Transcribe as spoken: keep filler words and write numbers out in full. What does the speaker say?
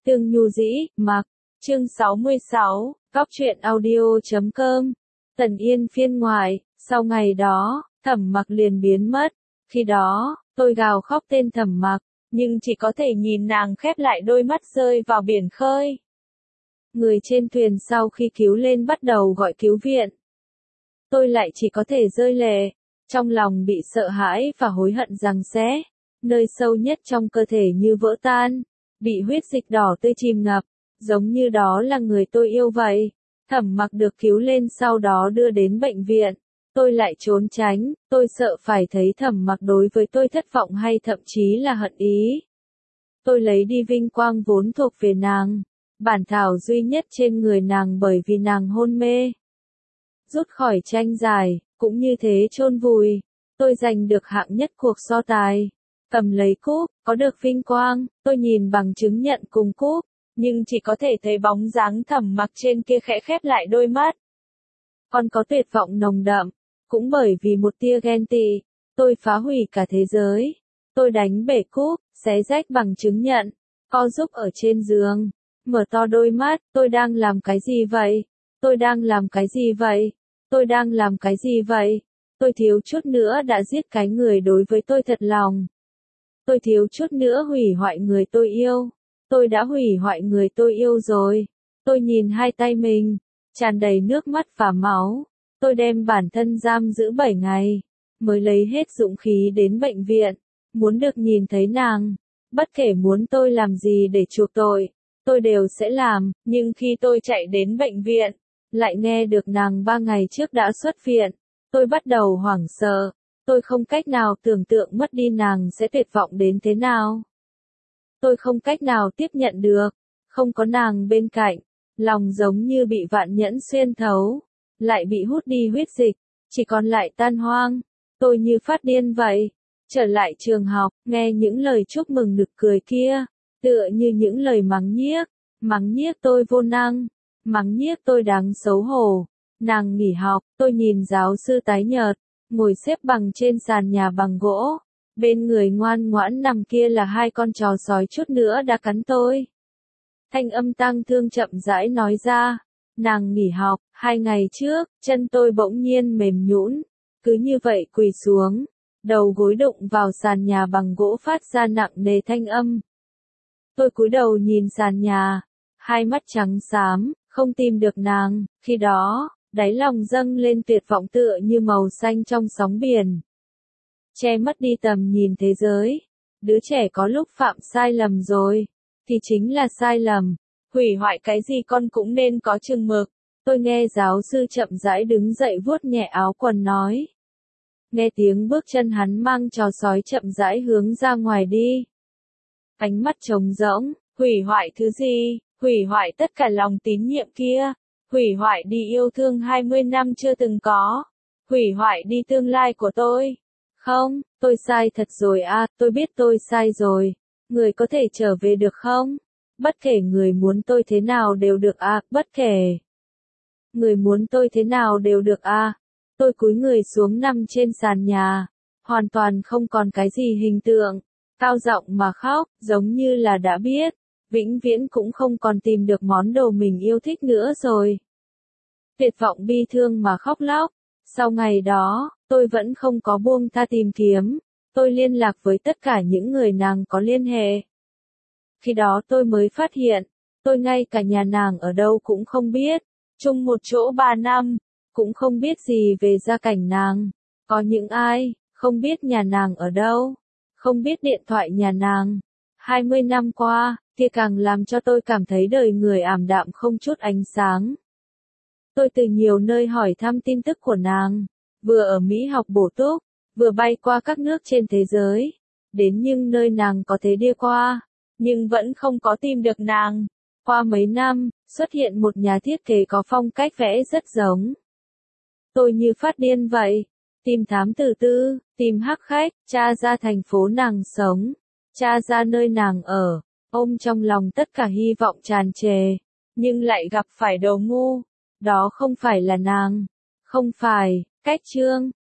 Tương Nhu Dĩ, Mặc, chương sáu mươi sáu, góc truyện audio chấm com. Tần Yên phiên ngoại, sau ngày đó, Thẩm Mặc liền biến mất. Khi đó, tôi gào khóc tên Thẩm Mặc, nhưng chỉ có thể nhìn nàng khép lại đôi mắt rơi vào biển khơi. Người trên thuyền sau khi cứu lên bắt đầu gọi cứu viện. Tôi lại chỉ có thể rơi lệ, trong lòng bị sợ hãi và hối hận giằng xé, nơi sâu nhất trong cơ thể như vỡ tan, bị huyết dịch đỏ tươi chìm ngập, giống như đó là người tôi yêu vậy. Thẩm Mặc được cứu lên sau đó đưa đến bệnh viện, tôi lại trốn tránh, tôi sợ phải thấy Thẩm Mặc đối với tôi thất vọng hay thậm chí là hận ý. Tôi lấy đi vinh quang vốn thuộc về nàng, bản thảo duy nhất trên người nàng bởi vì nàng hôn mê. Rút khỏi tranh giải, cũng như thế chôn vùi, tôi giành được hạng nhất cuộc so tài. Cầm lấy cúp, có được vinh quang, tôi nhìn bằng chứng nhận cùng cúp, nhưng chỉ có thể thấy bóng dáng Thẩm Mặc trên kia khẽ khép lại đôi mắt. Còn có tuyệt vọng nồng đậm, cũng bởi vì một tia ghen tị, tôi phá hủy cả thế giới. Tôi đánh bể cúp, xé rách bằng chứng nhận, co giúp ở trên giường, mở to đôi mắt, tôi đang làm cái gì vậy? Tôi đang làm cái gì vậy? Tôi đang làm cái gì vậy? Tôi thiếu chút nữa đã giết cái người đối với tôi thật lòng. Tôi thiếu chút nữa hủy hoại người tôi yêu. Tôi đã hủy hoại người tôi yêu rồi. Tôi nhìn hai tay mình, tràn đầy nước mắt và máu. Tôi đem bản thân giam giữ bảy ngày, mới lấy hết dũng khí đến bệnh viện, muốn được nhìn thấy nàng. Bất kể muốn tôi làm gì để chuộc tội, tôi đều sẽ làm, nhưng khi tôi chạy đến bệnh viện, lại nghe được nàng ba ngày trước đã xuất viện. Tôi bắt đầu hoảng sợ, tôi không cách nào tưởng tượng mất đi nàng sẽ tuyệt vọng đến thế nào. Tôi không cách nào tiếp nhận được, không có nàng bên cạnh, lòng giống như bị vạn nhẫn xuyên thấu, lại bị hút đi huyết dịch, chỉ còn lại tan hoang. Tôi như phát điên vậy, trở lại trường học, nghe những lời chúc mừng nực cười kia, tựa như những lời mắng nhiếc, mắng nhiếc tôi vô năng, mắng nhiếc tôi đáng xấu hổ. Nàng nghỉ học, tôi nhìn giáo sư tái nhợt, ngồi xếp bằng trên sàn nhà bằng gỗ, bên người ngoan ngoãn nằm kia là hai con chó sói chút nữa đã cắn tôi. Thanh âm tang thương chậm rãi nói ra, nàng nghỉ học, hai ngày trước, chân tôi bỗng nhiên mềm nhũn, cứ như vậy quỳ xuống, đầu gối đụng vào sàn nhà bằng gỗ phát ra nặng nề thanh âm. Tôi cúi đầu nhìn sàn nhà, hai mắt trắng xám, không tìm được nàng, khi đó, đáy lòng dâng lên tuyệt vọng tựa như màu xanh trong sóng biển. Che mất đi tầm nhìn thế giới, đứa trẻ có lúc phạm sai lầm rồi, thì chính là sai lầm, hủy hoại cái gì con cũng nên có chừng mực. Tôi nghe giáo sư chậm rãi đứng dậy vuốt nhẹ áo quần nói. Nghe tiếng bước chân hắn mang chó sói chậm rãi hướng ra ngoài đi. Ánh mắt trống rỗng, hủy hoại thứ gì, hủy hoại tất cả lòng tín nhiệm kia, hủy hoại đi yêu thương hai mươi năm chưa từng có, hủy hoại đi tương lai của tôi. Không, tôi sai thật rồi à, tôi biết tôi sai rồi. Người có thể trở về được không? Bất kể người muốn tôi thế nào đều được à, bất kể. Người muốn tôi thế nào đều được à. Tôi cúi người xuống nằm trên sàn nhà, hoàn toàn không còn cái gì hình tượng, cao giọng mà khóc, giống như là đã biết, vĩnh viễn cũng không còn tìm được món đồ mình yêu thích nữa rồi. Tuyệt vọng bi thương mà khóc lóc. Sau ngày đó, tôi vẫn không có buông tha tìm kiếm, tôi liên lạc với tất cả những người nàng có liên hệ. Khi đó tôi mới phát hiện, tôi ngay cả nhà nàng ở đâu cũng không biết, chung một chỗ ba năm, cũng không biết gì về gia cảnh nàng, có những ai, không biết nhà nàng ở đâu, không biết điện thoại nhà nàng. hai mươi năm qua, kia càng làm cho tôi cảm thấy đời người ảm đạm không chút ánh sáng. Tôi từ nhiều nơi hỏi thăm tin tức của nàng, vừa ở Mỹ học bổ túc, vừa bay qua các nước trên thế giới, đến những nơi nàng có thể đi qua, nhưng vẫn không có tìm được nàng. Qua mấy năm, xuất hiện một nhà thiết kế có phong cách vẽ rất giống. Tôi như phát điên vậy, tìm thám tử tư, tìm hắc khách, tra ra thành phố nàng sống, tra ra nơi nàng ở, ôm trong lòng tất cả hy vọng tràn trề, nhưng lại gặp phải đồ ngu. Đó không phải là nàng, không phải, cách chương,